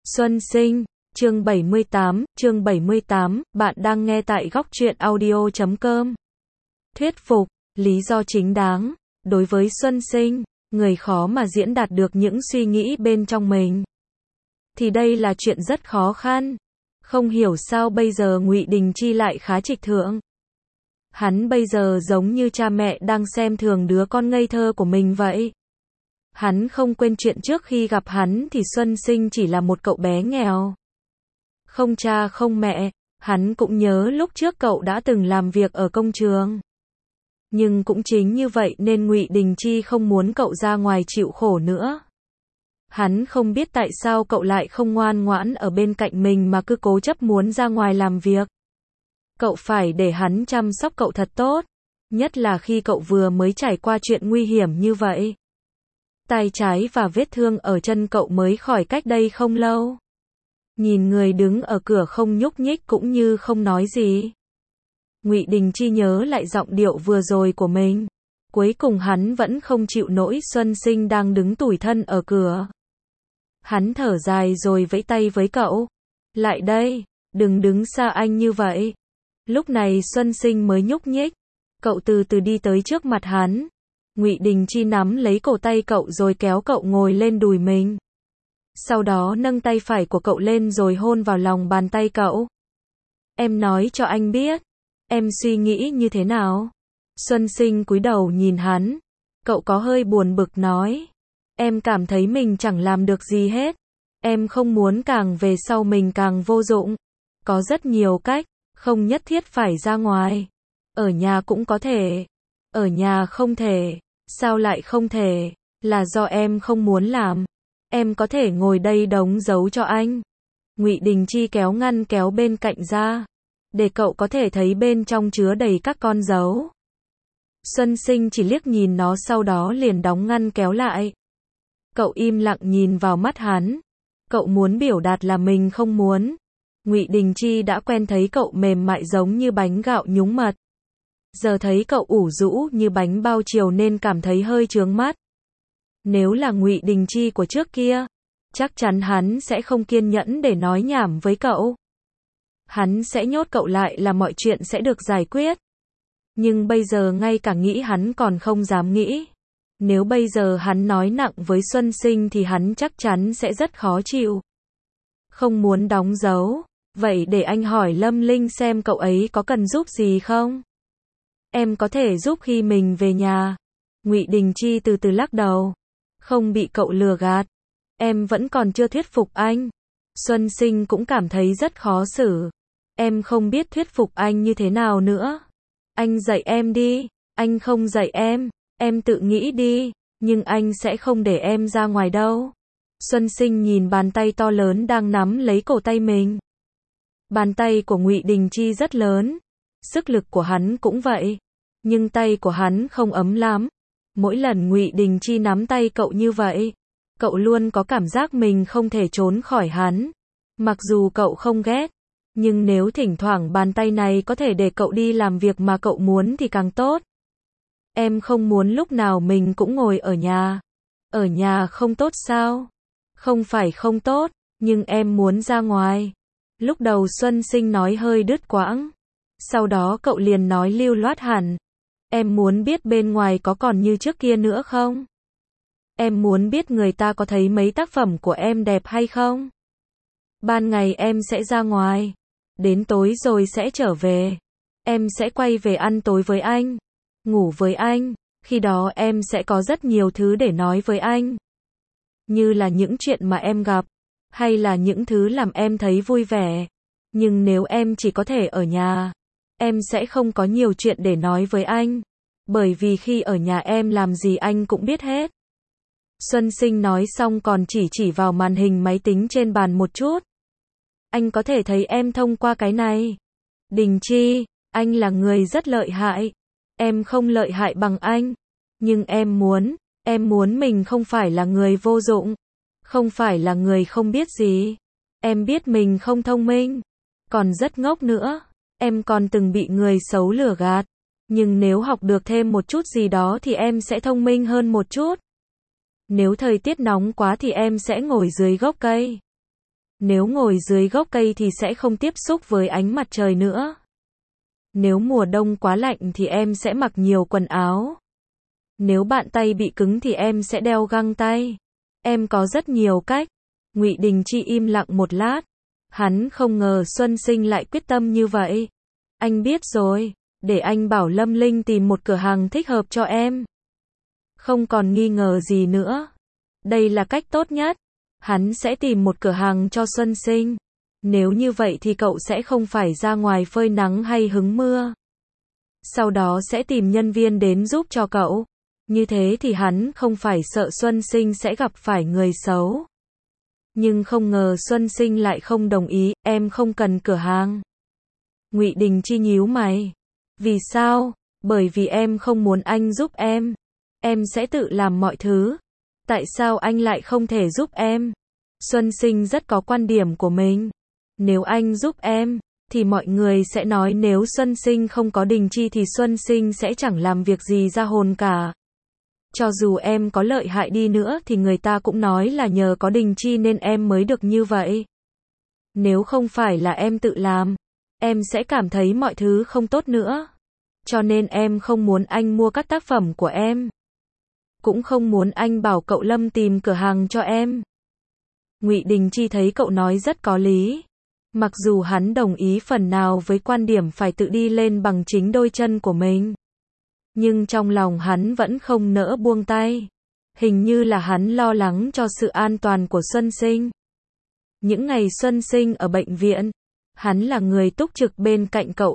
Xuân sinh, chương 78, bạn đang nghe tại góc truyện audio.com. Thuyết phục, lý do chính đáng. Đối với Xuân sinh, người khó mà diễn đạt được những suy nghĩ bên trong mình. Thì đây là chuyện rất khó khăn. Không hiểu sao bây giờ Ngụy Đình Chi lại khá trịch thượng. Hắn bây giờ giống như cha mẹ đang xem thường đứa con ngây thơ của mình vậy. Hắn không quên chuyện trước khi gặp hắn thì Xuân sinh chỉ là một cậu bé nghèo. Không cha không mẹ, hắn cũng nhớ lúc trước cậu đã từng làm việc ở công trường. Nhưng cũng chính như vậy nên Ngụy Đình Chi không muốn cậu ra ngoài chịu khổ nữa. Hắn không biết tại sao cậu lại không ngoan ngoãn ở bên cạnh mình mà cứ cố chấp muốn ra ngoài làm việc. Cậu phải để hắn chăm sóc cậu thật tốt, nhất là khi cậu vừa mới trải qua chuyện nguy hiểm như vậy. Tay trái và vết thương ở chân cậu mới khỏi cách đây không lâu. Nhìn người đứng ở cửa không nhúc nhích cũng như không nói gì. Ngụy Đình Chi nhớ lại giọng điệu vừa rồi của mình. Cuối cùng hắn vẫn không chịu nổi Xuân sinh đang đứng tủi thân ở cửa. Hắn thở dài rồi vẫy tay với cậu. Lại đây, đừng đứng xa anh như vậy. Lúc này Xuân sinh mới nhúc nhích. Cậu từ từ đi tới trước mặt hắn. Ngụy Đình Chi nắm lấy cổ tay cậu rồi kéo cậu ngồi lên đùi mình. Sau đó nâng tay phải của cậu lên rồi hôn vào lòng bàn tay cậu. Em nói cho anh biết, em suy nghĩ như thế nào? Xuân sinh cúi đầu nhìn hắn. Cậu có hơi buồn bực nói. Em cảm thấy mình chẳng làm được gì hết. Em không muốn càng về sau mình càng vô dụng. Có rất nhiều cách, không nhất thiết phải ra ngoài. Ở nhà cũng có thể. Ở nhà không thể. Sao lại không thể? Là do em không muốn làm. Em có thể ngồi đây đóng dấu cho anh. Ngụy Đình Chi kéo ngăn kéo bên cạnh ra, để cậu có thể thấy bên trong chứa đầy các con dấu. Xuân sinh chỉ liếc nhìn nó sau đó liền đóng ngăn kéo lại. Cậu im lặng nhìn vào mắt hắn. Cậu muốn biểu đạt là mình không muốn. Ngụy Đình Chi đã quen thấy cậu mềm mại giống như bánh gạo nhúng mật. Giờ thấy cậu ủ rũ như bánh bao chiều nên cảm thấy hơi chướng mắt. Nếu là Ngụy Đình Chi của trước kia, chắc chắn hắn sẽ không kiên nhẫn để nói nhảm với cậu. Hắn sẽ nhốt cậu lại là mọi chuyện sẽ được giải quyết. Nhưng bây giờ ngay cả nghĩ hắn còn không dám nghĩ. Nếu bây giờ hắn nói nặng với Xuân sinh thì hắn chắc chắn sẽ rất khó chịu. Không muốn đóng dấu. Vậy để anh hỏi Lâm Linh xem cậu ấy có cần giúp gì không? Em có thể giúp khi mình về nhà. Ngụy Đình Chi từ từ lắc đầu. Không bị cậu lừa gạt. Em vẫn còn chưa thuyết phục anh. Xuân sinh cũng cảm thấy rất khó xử. Em không biết thuyết phục anh như thế nào nữa. Anh dạy em đi. Anh không dạy em tự nghĩ đi. Nhưng anh sẽ không để em ra ngoài đâu. Xuân sinh nhìn bàn tay to lớn đang nắm lấy cổ tay mình. Bàn tay của Ngụy Đình Chi rất lớn. Sức lực của hắn cũng vậy. Nhưng tay của hắn không ấm lắm. Mỗi lần Ngụy Đình Chi nắm tay cậu như vậy, cậu luôn có cảm giác mình không thể trốn khỏi hắn. Mặc dù cậu không ghét, nhưng nếu thỉnh thoảng bàn tay này có thể để cậu đi làm việc mà cậu muốn thì càng tốt. Em không muốn lúc nào mình cũng ngồi ở nhà. Ở nhà không tốt sao? Không phải không tốt, nhưng em muốn ra ngoài. Lúc đầu Xuân sinh nói hơi đứt quãng. Sau đó cậu liền nói lưu loát hẳn. Em muốn biết bên ngoài có còn như trước kia nữa không? Em muốn biết người ta có thấy mấy tác phẩm của em đẹp hay không? Ban ngày em sẽ ra ngoài. Đến tối rồi sẽ trở về. Em sẽ quay về ăn tối với anh. Ngủ với anh. Khi đó em sẽ có rất nhiều thứ để nói với anh. Như là những chuyện mà em gặp. Hay là những thứ làm em thấy vui vẻ. Nhưng nếu em chỉ có thể ở nhà, em sẽ không có nhiều chuyện để nói với anh. Bởi vì khi ở nhà em làm gì anh cũng biết hết. Xuân sinh nói xong còn chỉ vào màn hình máy tính trên bàn một chút. Anh có thể thấy em thông qua cái này. Đình Chi, anh là người rất lợi hại. Em không lợi hại bằng anh. Nhưng em muốn mình không phải là người vô dụng. Không phải là người không biết gì. Em biết mình không thông minh. Còn rất ngốc nữa. Em còn từng bị người xấu lừa gạt. Nhưng nếu học được thêm một chút gì đó thì em sẽ thông minh hơn một chút. Nếu thời tiết nóng quá thì em sẽ ngồi dưới gốc cây. Nếu ngồi dưới gốc cây thì sẽ không tiếp xúc với ánh mặt trời nữa. Nếu mùa đông quá lạnh thì em sẽ mặc nhiều quần áo. Nếu bạn tay bị cứng thì em sẽ đeo găng tay. Em có rất nhiều cách. Ngụy Đình Chi im lặng một lát. Hắn không ngờ Xuân Sinh lại quyết tâm như vậy. Anh biết rồi, để anh bảo Lâm Linh tìm một cửa hàng thích hợp cho em. Không còn nghi ngờ gì nữa. Đây là cách tốt nhất. Hắn sẽ tìm một cửa hàng cho Xuân Sinh. Nếu như vậy thì cậu sẽ không phải ra ngoài phơi nắng hay hứng mưa. Sau đó sẽ tìm nhân viên đến giúp cho cậu. Như thế thì hắn không phải sợ Xuân Sinh sẽ gặp phải người xấu. Nhưng không ngờ Xuân Sinh lại không đồng ý, em không cần cửa hàng. Ngụy Đình Chi nhíu mày. Vì sao? Bởi vì em không muốn anh giúp em. Em sẽ tự làm mọi thứ. Tại sao anh lại không thể giúp em? Xuân Sinh rất có quan điểm của mình. Nếu anh giúp em, thì mọi người sẽ nói nếu Xuân Sinh không có Đình Chi thì Xuân Sinh sẽ chẳng làm việc gì ra hồn cả. Cho dù em có lợi hại đi nữa thì người ta cũng nói là nhờ có Đình Chi nên em mới được như vậy. Nếu không phải là em tự làm, em sẽ cảm thấy mọi thứ không tốt nữa. Cho nên em không muốn anh mua các tác phẩm của em. Cũng không muốn anh bảo cậu Lâm tìm cửa hàng cho em. Ngụy Đình Chi thấy cậu nói rất có lý. Mặc dù hắn đồng ý phần nào với quan điểm phải tự đi lên bằng chính đôi chân của mình. Nhưng trong lòng hắn vẫn không nỡ buông tay. Hình như là hắn lo lắng cho sự an toàn của Xuân Sinh. Những ngày Xuân Sinh ở bệnh viện, hắn là người túc trực bên cạnh cậu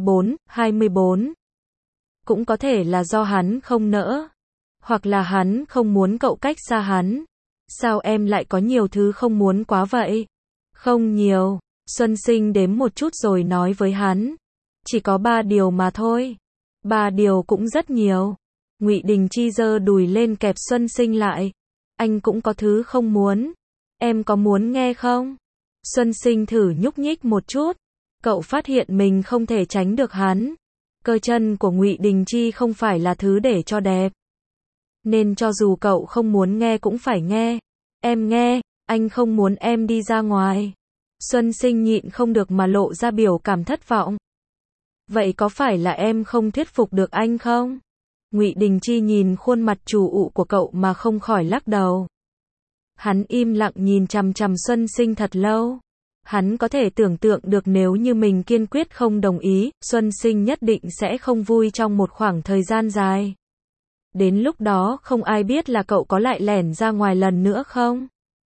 24/24. Cũng có thể là do hắn không nỡ. Hoặc là hắn không muốn cậu cách xa hắn. Sao em lại có nhiều thứ không muốn quá vậy? Không nhiều. Xuân Sinh đếm một chút rồi nói với hắn. Chỉ có 3 điều mà thôi. 3 điều cũng rất nhiều. Ngụy Đình Chi giơ đùi lên kẹp Xuân Sinh lại. Anh cũng có thứ không muốn. Em có muốn nghe không? Xuân Sinh thử nhúc nhích một chút. Cậu phát hiện mình không thể tránh được hắn. Cơ chân của Ngụy Đình Chi không phải là thứ để cho đẹp. Nên cho dù cậu không muốn nghe cũng phải nghe. Em nghe, anh không muốn em đi ra ngoài. Xuân Sinh nhịn không được mà lộ ra biểu cảm thất vọng. Vậy có phải là em không thuyết phục được anh không? Ngụy Đình Chi nhìn khuôn mặt trù ụ của cậu mà không khỏi lắc đầu. Hắn im lặng nhìn chằm chằm Xuân Sinh thật lâu. Hắn có thể tưởng tượng được nếu như mình kiên quyết không đồng ý, Xuân Sinh nhất định sẽ không vui trong một khoảng thời gian dài. Đến lúc đó không ai biết là cậu có lại lẻn ra ngoài lần nữa không?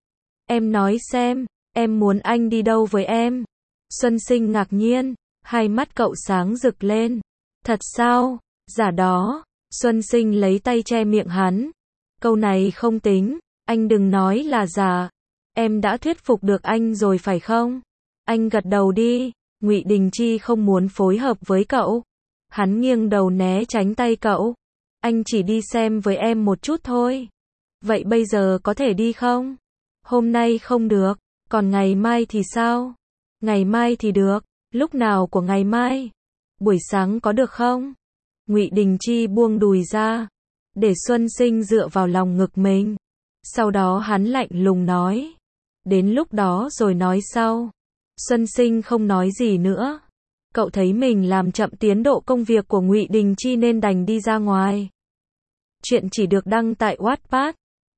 Em nói xem, em muốn anh đi đâu với em? Xuân Sinh ngạc nhiên, hai mắt cậu sáng rực lên. Thật sao? Giả đó. Xuân Sinh lấy tay che miệng hắn. Câu này không tính, anh đừng nói là giả. Em đã thuyết phục được anh rồi phải không? Anh gật đầu đi. Ngụy Đình Chi không muốn phối hợp với cậu. Hắn nghiêng đầu né tránh tay cậu. Anh chỉ đi xem với em một chút thôi. Vậy bây giờ có thể đi không? Hôm nay không được, còn ngày mai thì sao? Ngày mai thì được, lúc nào của ngày mai? Buổi sáng có được không? Ngụy Đình Chi buông đùi ra, để Xuân Sinh dựa vào lòng ngực mình. Sau đó hắn lạnh lùng nói, đến lúc đó rồi nói sau. Xuân Sinh không nói gì nữa. Cậu thấy mình làm chậm tiến độ công việc của Ngụy Đình Chi nên đành đi ra ngoài. Chuyện chỉ được đăng tại Wattpad,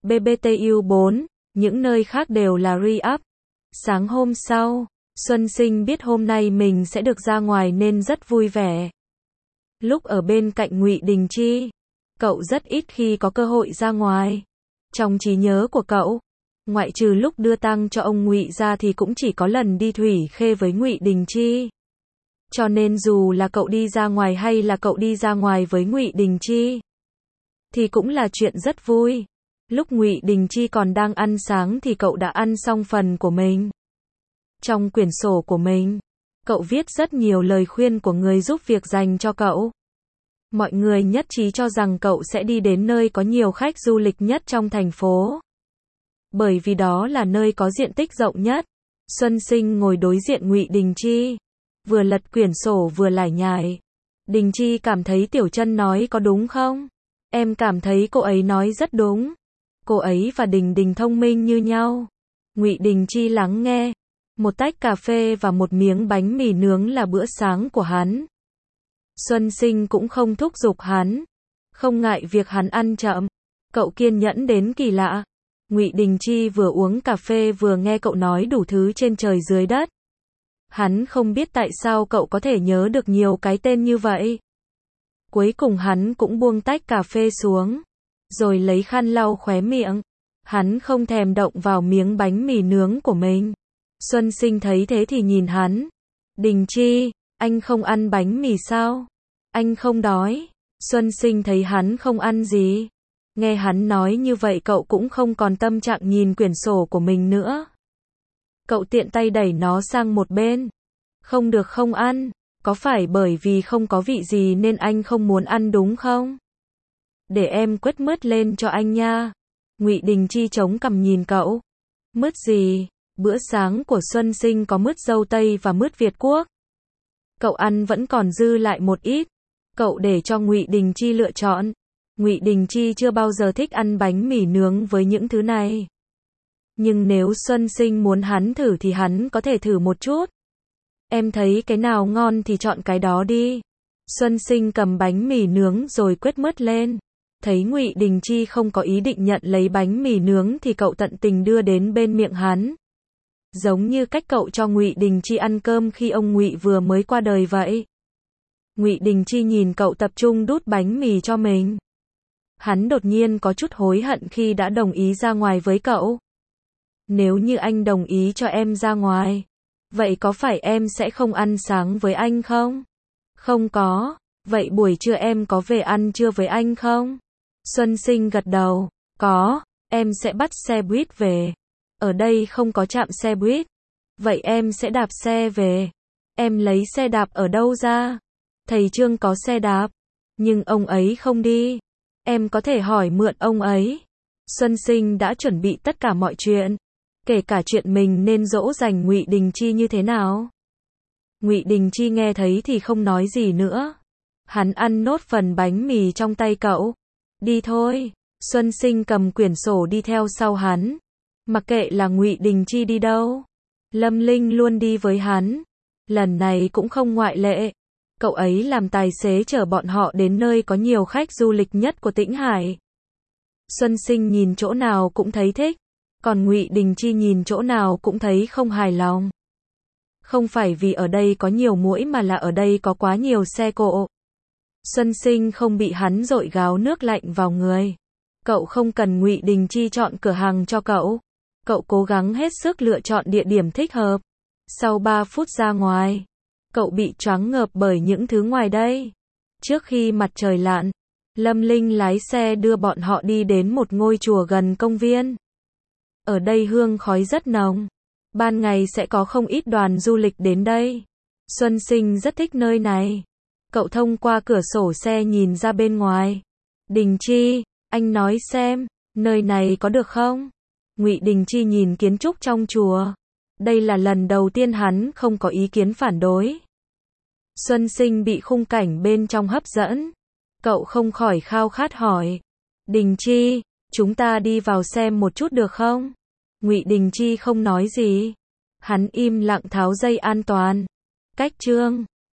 BBTU 4, những nơi khác đều là re-up. Sáng hôm sau, Xuân Sinh biết hôm nay mình sẽ được ra ngoài nên rất vui vẻ. Lúc ở bên cạnh Ngụy Đình Chi, cậu rất ít khi có cơ hội ra ngoài. Trong trí nhớ của cậu, ngoại trừ lúc đưa tang cho ông Ngụy ra thì cũng chỉ có lần đi Thủy Khê với Ngụy Đình Chi. Cho nên dù là cậu đi ra ngoài hay là cậu đi ra ngoài với Ngụy Đình Chi, thì cũng là chuyện rất vui. Lúc Ngụy Đình Chi còn đang ăn sáng thì cậu đã ăn xong phần của mình. Trong quyển sổ của mình, cậu viết rất nhiều lời khuyên của người giúp việc dành cho cậu. Mọi người nhất trí cho rằng cậu sẽ đi đến nơi có nhiều khách du lịch nhất trong thành phố. Bởi vì đó là nơi có diện tích rộng nhất. Xuân Sinh ngồi đối diện Ngụy Đình Chi, vừa lật quyển sổ vừa lải nhải. Đình Chi cảm thấy Tiểu Chân nói có đúng không? Em cảm thấy cô ấy nói rất đúng. Cô ấy và Đình Đình thông minh như nhau. Ngụy Đình Chi lắng nghe, Một tách cà phê và một miếng bánh mì nướng là bữa sáng của hắn. Xuân Sinh cũng không thúc giục hắn, không ngại việc hắn ăn chậm. Cậu kiên nhẫn đến kỳ lạ. Ngụy Đình Chi vừa uống cà phê vừa nghe cậu nói đủ thứ trên trời dưới đất. Hắn không biết tại sao cậu có thể nhớ được nhiều cái tên như vậy. Cuối cùng hắn cũng buông tách cà phê xuống, rồi lấy khăn lau khóe miệng. Hắn không thèm động vào miếng bánh mì nướng của mình. Xuân Sinh thấy thế thì nhìn hắn. Đình Chi, anh không ăn bánh mì sao? Anh không đói. Xuân Sinh thấy hắn không ăn gì. Nghe hắn nói như vậy cậu cũng không còn tâm trạng nhìn quyển sổ của mình nữa. Cậu tiện tay đẩy nó sang một bên. Không được không ăn, có phải bởi vì không có vị gì nên anh không muốn ăn đúng không? Để em quết mứt lên cho anh nha. Ngụy Đình Chi chống cằm nhìn cậu. Mứt gì? Bữa sáng của Xuân Sinh có mứt dâu tây và mứt Việt Quốc. Cậu ăn vẫn còn dư lại một ít. Cậu để cho Ngụy Đình Chi lựa chọn. Ngụy Đình Chi chưa bao giờ thích ăn bánh mì nướng với những thứ này. Nhưng nếu Xuân Sinh muốn hắn thử thì hắn có thể thử một chút. Em thấy cái nào ngon thì chọn cái đó đi. Xuân Sinh cầm bánh mì nướng rồi quết mứt lên. Thấy Ngụy Đình Chi không có ý định nhận lấy bánh mì nướng thì cậu tận tình đưa đến bên miệng hắn. Giống như cách cậu cho Ngụy Đình Chi ăn cơm khi ông Ngụy vừa mới qua đời vậy. Ngụy Đình Chi nhìn cậu tập trung đút bánh mì cho mình. Hắn đột nhiên có chút hối hận khi đã đồng ý ra ngoài với cậu. Nếu như anh đồng ý cho em ra ngoài, vậy có phải em sẽ không ăn sáng với anh không? Không có. Vậy buổi trưa em có về ăn trưa với anh không? Xuân Sinh gật đầu. Có, em sẽ bắt xe buýt về. Ở đây không có trạm xe buýt. Vậy em sẽ đạp xe về. Em lấy xe đạp ở đâu ra? Thầy Trương có xe đạp, nhưng ông ấy không đi. Em có thể hỏi mượn ông ấy. Xuân Sinh đã chuẩn bị tất cả mọi chuyện, kể cả chuyện mình nên dỗ dành Ngụy Đình Chi như thế nào. Ngụy Đình Chi nghe thấy thì không nói gì nữa. Hắn ăn nốt phần bánh mì trong tay cậu. Đi thôi. Xuân Sinh cầm quyển sổ đi theo sau hắn. Mặc kệ là Ngụy Đình Chi đi đâu, Lâm Linh luôn đi với hắn. Lần này cũng không ngoại lệ. Cậu ấy làm tài xế chở bọn họ đến nơi có nhiều khách du lịch nhất của Tĩnh Hải. Xuân Sinh nhìn chỗ nào cũng thấy thích, còn Ngụy Đình Chi nhìn chỗ nào cũng thấy không hài lòng. Không phải vì ở đây có nhiều muỗi mà là ở đây có quá nhiều xe cộ. Xuân Sinh không bị hắn dội gáo nước lạnh vào người. Cậu không cần Ngụy Đình Chi chọn cửa hàng cho cậu. Cậu cố gắng hết sức lựa chọn địa điểm thích hợp. Sau 3 phút ra ngoài, cậu bị choáng ngợp bởi những thứ ngoài đây. Trước khi mặt trời lặn, Lâm Linh lái xe đưa bọn họ đi đến một ngôi chùa gần công viên. Ở đây hương khói rất nồng. Ban ngày sẽ có không ít đoàn du lịch đến đây. Xuân Sinh rất thích nơi này. Cậu thông qua cửa sổ xe nhìn ra bên ngoài. Đình Chi, anh nói xem, nơi này có được không? Ngụy Đình Chi nhìn kiến trúc trong chùa. Đây là lần đầu tiên hắn không có ý kiến phản đối. Xuân Sinh bị khung cảnh bên trong hấp dẫn. Cậu không khỏi khao khát hỏi. Đình Chi, chúng ta đi vào xem một chút được không? Ngụy Đình Chi không nói gì. Hắn im lặng tháo dây an toàn. Cách Trương.